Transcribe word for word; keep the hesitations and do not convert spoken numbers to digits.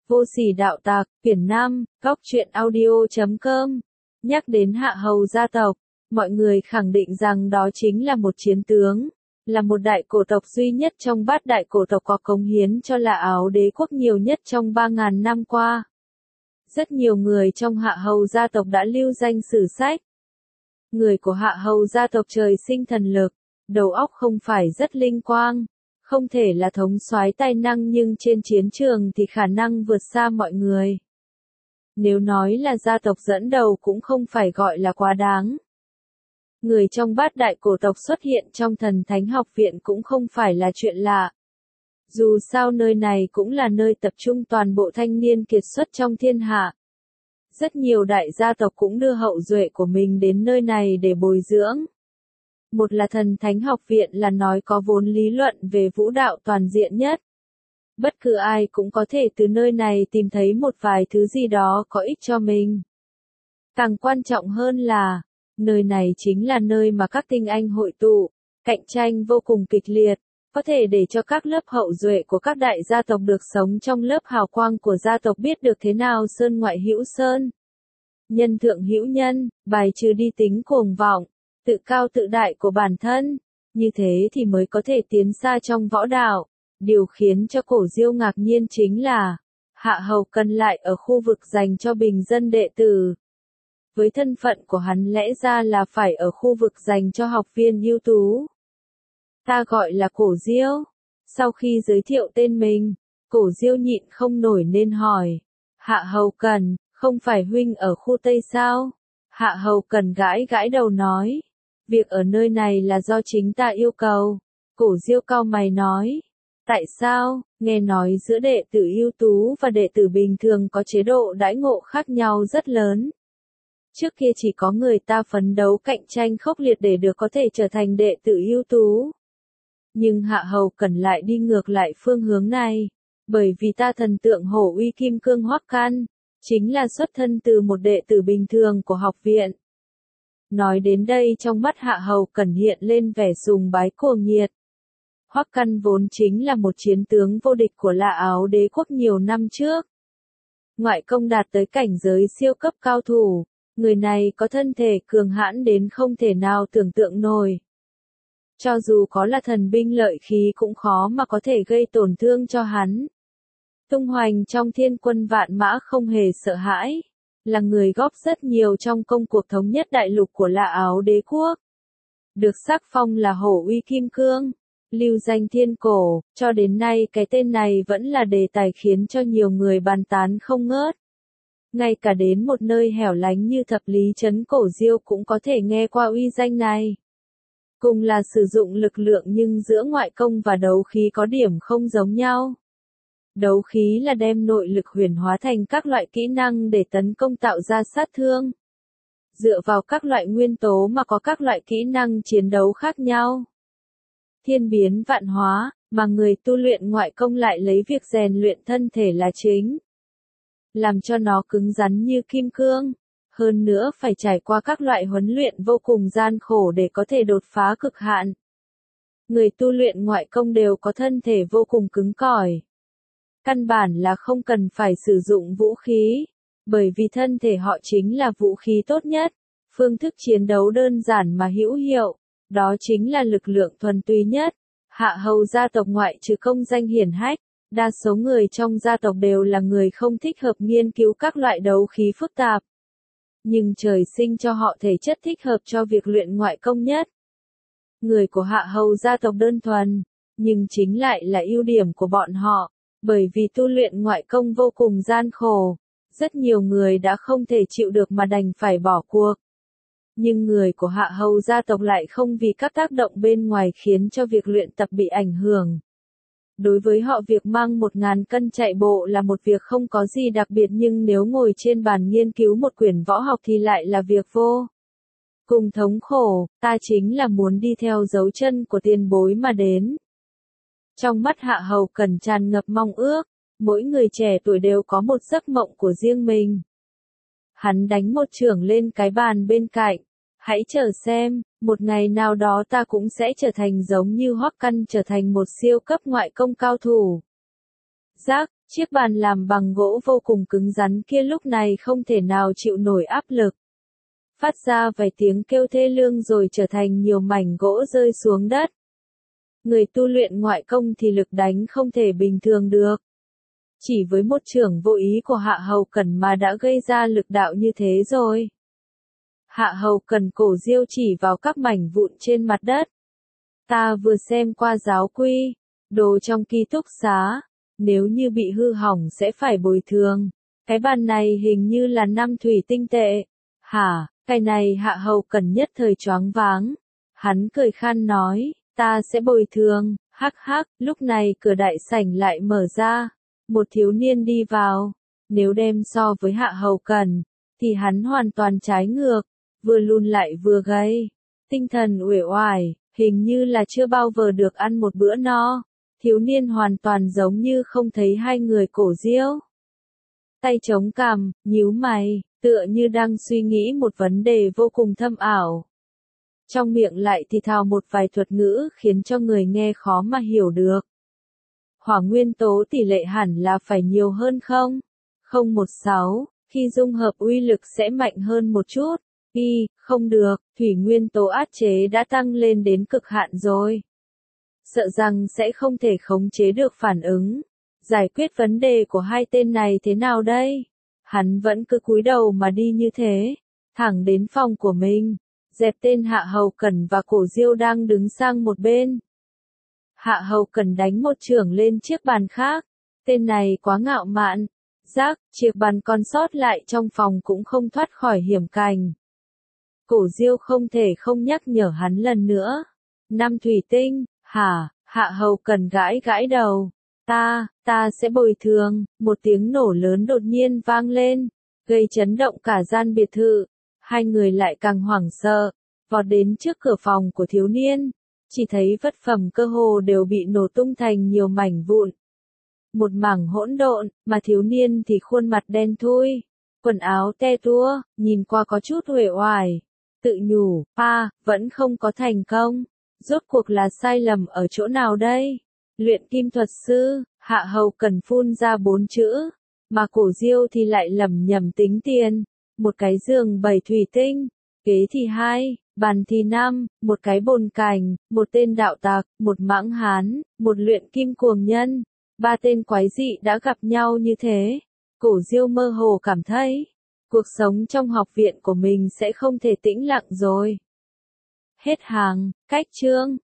Vô sỉ đạo tặc, quyển năm, góc truyện audio chấm com. Nhắc đến Hạ Hầu gia tộc, mọi người khẳng định rằng đó chính là một chiến tướng, là một đại cổ tộc duy nhất trong bát đại cổ tộc có cống hiến cho La Áo đế quốc nhiều nhất trong ba ngàn năm qua. Rất nhiều người trong Hạ Hầu gia tộc đã lưu danh sử sách. Người của Hạ Hầu gia tộc trời sinh thần lực, đầu óc không phải rất linh quang, không thể là thống soái tài năng nhưng trên chiến trường thì khả năng vượt xa mọi người. Nếu nói là gia tộc dẫn đầu cũng không phải gọi là quá đáng. Người trong bát đại cổ tộc xuất hiện trong Thần Thánh Học Viện cũng không phải là chuyện lạ. Dù sao nơi này cũng là nơi tập trung toàn bộ thanh niên kiệt xuất trong thiên hạ. Rất nhiều đại gia tộc cũng đưa hậu duệ của mình đến nơi này để bồi dưỡng. Một là Thần Thánh Học Viện là nói có vốn lý luận về vũ đạo toàn diện nhất. Bất cứ ai cũng có thể từ nơi này tìm thấy một vài thứ gì đó có ích cho mình. Càng quan trọng hơn là, nơi này chính là nơi mà các tinh anh hội tụ, cạnh tranh vô cùng kịch liệt, có thể để cho các lớp hậu duệ của các đại gia tộc được sống trong lớp hào quang của gia tộc biết được thế nào sơn ngoại hữu sơn, nhân thượng hữu nhân, bài trừ đi tính cuồng vọng, tự cao tự đại của bản thân, như thế thì mới có thể tiến xa trong võ đạo. Điều khiến cho Cổ Diêu ngạc nhiên chính là, Hạ Hầu Cần lại ở khu vực dành cho bình dân đệ tử. Với thân phận của hắn lẽ ra là phải ở khu vực dành cho học viên ưu tú. Ta gọi là Cổ Diêu. Sau khi giới thiệu tên mình, Cổ Diêu nhịn không nổi nên hỏi, Hạ Hầu Cần, không phải huynh ở khu Tây sao? Hạ Hầu Cần gãi gãi đầu nói, việc ở nơi này là do chính ta yêu cầu. Cổ Diêu cau mày nói, tại sao, nghe nói giữa đệ tử ưu tú và đệ tử bình thường có chế độ đãi ngộ khác nhau rất lớn. Trước kia chỉ có người ta phấn đấu cạnh tranh khốc liệt để được có thể trở thành đệ tử ưu tú. Nhưng Hạ Hầu Cần lại đi ngược lại phương hướng này, bởi vì ta thần tượng hổ uy kim cương Hoắc Căn, chính là xuất thân từ một đệ tử bình thường của học viện. Nói đến đây trong mắt Hạ Hầu Cần hiện lên vẻ sùng bái cuồng nhiệt. Hoắc Căn vốn chính là một chiến tướng vô địch của La Áo đế quốc nhiều năm trước. Ngoại công đạt tới cảnh giới siêu cấp cao thủ, người này có thân thể cường hãn đến không thể nào tưởng tượng nổi. Cho dù có là thần binh lợi khí cũng khó mà có thể gây tổn thương cho hắn. Tung hoành trong thiên quân vạn mã không hề sợ hãi, là người góp rất nhiều trong công cuộc thống nhất đại lục của La Áo đế quốc. Được sắc phong là hổ uy kim cương, lưu danh thiên cổ, cho đến nay cái tên này vẫn là đề tài khiến cho nhiều người bàn tán không ngớt. Ngay cả đến một nơi hẻo lánh như Thập Lý Trấn Cổ Diêu cũng có thể nghe qua uy danh này. Cùng là sử dụng lực lượng nhưng giữa ngoại công và đấu khí có điểm không giống nhau. Đấu khí là đem nội lực huyền hóa thành các loại kỹ năng để tấn công tạo ra sát thương. Dựa vào các loại nguyên tố mà có các loại kỹ năng chiến đấu khác nhau. Thiên biến vạn hóa, mà người tu luyện ngoại công lại lấy việc rèn luyện thân thể là chính. Làm cho nó cứng rắn như kim cương. Hơn nữa phải trải qua các loại huấn luyện vô cùng gian khổ để có thể đột phá cực hạn. Người tu luyện ngoại công đều có thân thể vô cùng cứng cỏi. Căn bản là không cần phải sử dụng vũ khí, bởi vì thân thể họ chính là vũ khí tốt nhất. Phương thức chiến đấu đơn giản mà hữu hiệu, đó chính là lực lượng thuần túy nhất. Hạ Hầu gia tộc ngoại trừ công danh hiển hách, đa số người trong gia tộc đều là người không thích hợp nghiên cứu các loại đấu khí phức tạp. Nhưng trời sinh cho họ thể chất thích hợp cho việc luyện ngoại công nhất. Người của Hạ Hầu gia tộc đơn thuần, nhưng chính lại là ưu điểm của bọn họ, bởi vì tu luyện ngoại công vô cùng gian khổ, rất nhiều người đã không thể chịu được mà đành phải bỏ cuộc. Nhưng người của Hạ Hầu gia tộc lại không vì các tác động bên ngoài khiến cho việc luyện tập bị ảnh hưởng. Đối với họ việc mang một ngàn cân chạy bộ là một việc không có gì đặc biệt nhưng nếu ngồi trên bàn nghiên cứu một quyển võ học thì lại là việc vô cùng thống khổ, ta chính là muốn đi theo dấu chân của tiền bối mà đến. Trong mắt Hạ Hầu Cần tràn ngập mong ước, mỗi người trẻ tuổi đều có một giấc mộng của riêng mình. Hắn đánh một chưởng lên cái bàn bên cạnh, hãy chờ xem, một ngày nào đó ta cũng sẽ trở thành giống như Hoắc Căn trở thành một siêu cấp ngoại công cao thủ. Rắc, Chiếc bàn làm bằng gỗ vô cùng cứng rắn kia lúc này không thể nào chịu nổi áp lực. Phát ra vài tiếng kêu thê lương rồi trở thành nhiều mảnh gỗ rơi xuống đất. Người tu luyện ngoại công thì lực đánh không thể bình thường được. Chỉ với một chưởng vô ý của Hạ Hầu Cẩn mà đã gây ra lực đạo như thế rồi. Hạ Hầu Cẩn cổ diêu chỉ vào các mảnh vụn trên mặt đất. Ta vừa xem qua giáo quy, đồ trong ký túc xá, nếu như bị hư hỏng sẽ phải bồi thường. Cái bàn này hình như là năm thủy tinh tệ. Hả, cái này Hạ Hầu Cẩn nhất thời choáng váng. Hắn cười khan nói, ta sẽ bồi thường, hắc hắc, lúc này cửa đại sảnh lại mở ra. Một thiếu niên đi vào. Nếu đem so với Hạ Hầu Cẩn, thì hắn hoàn toàn trái ngược, vừa lùn lại vừa gầy. Tinh thần uể oải, hình như là chưa bao giờ được ăn một bữa no. Thiếu niên hoàn toàn giống như không thấy hai người cổ diêu. Tay chống cằm, nhíu mày, tựa như đang suy nghĩ một vấn đề vô cùng thâm ảo. Trong miệng lại thì thào một vài thuật ngữ khiến cho người nghe khó mà hiểu được. Hỏa nguyên tố tỷ lệ hẳn là phải nhiều hơn không? không một sáu, khi dung hợp uy lực sẽ mạnh hơn một chút. Y, không được, thủy nguyên tố áp chế đã tăng lên đến cực hạn rồi. Sợ rằng sẽ không thể khống chế được phản ứng. Giải quyết vấn đề của hai tên này thế nào đây? Hắn vẫn cứ cúi đầu mà đi như thế, thẳng đến phòng của mình, dẹp tên Hạ Hầu Cẩn và Cổ Diêu đang đứng sang một bên. Hạ Hầu Cẩn đánh một chưởng lên chiếc bàn khác, tên này quá ngạo mạn, rác, chiếc bàn còn sót lại trong phòng cũng không thoát khỏi hiểm cảnh. Cổ Diêu không thể không nhắc nhở hắn lần nữa. Năm thủy tinh, hả, Hạ Hầu Cẩn gãi gãi đầu. Ta, ta sẽ bồi thường, một tiếng nổ lớn đột nhiên vang lên, gây chấn động cả gian biệt thự. Hai người lại càng hoảng sợ, vọt đến trước cửa phòng của thiếu niên, chỉ thấy vật phẩm cơ hồ đều bị nổ tung thành nhiều mảnh vụn. Một mảng hỗn độn, mà thiếu niên thì khuôn mặt đen thui, quần áo te tua, nhìn qua có chút uể oải. Tự nhủ, pa, vẫn không có thành công. Rốt cuộc là sai lầm ở chỗ nào đây? Luyện kim thuật sư, Hạ Hầu Cẩn phun ra bốn chữ, mà Cổ Diêu thì lại lẩm nhẩm tính tiền. Một cái giường bảy thủy tinh, ghế thì hai, bàn thì năm, một cái bồn cành, một tên đạo tặc, một mãng hán, một luyện kim cuồng nhân. Ba tên quái dị đã gặp nhau như thế. Cổ Diêu mơ hồ cảm thấy, cuộc sống trong học viện của mình sẽ không thể tĩnh lặng rồi. Hết hàng, cách chương.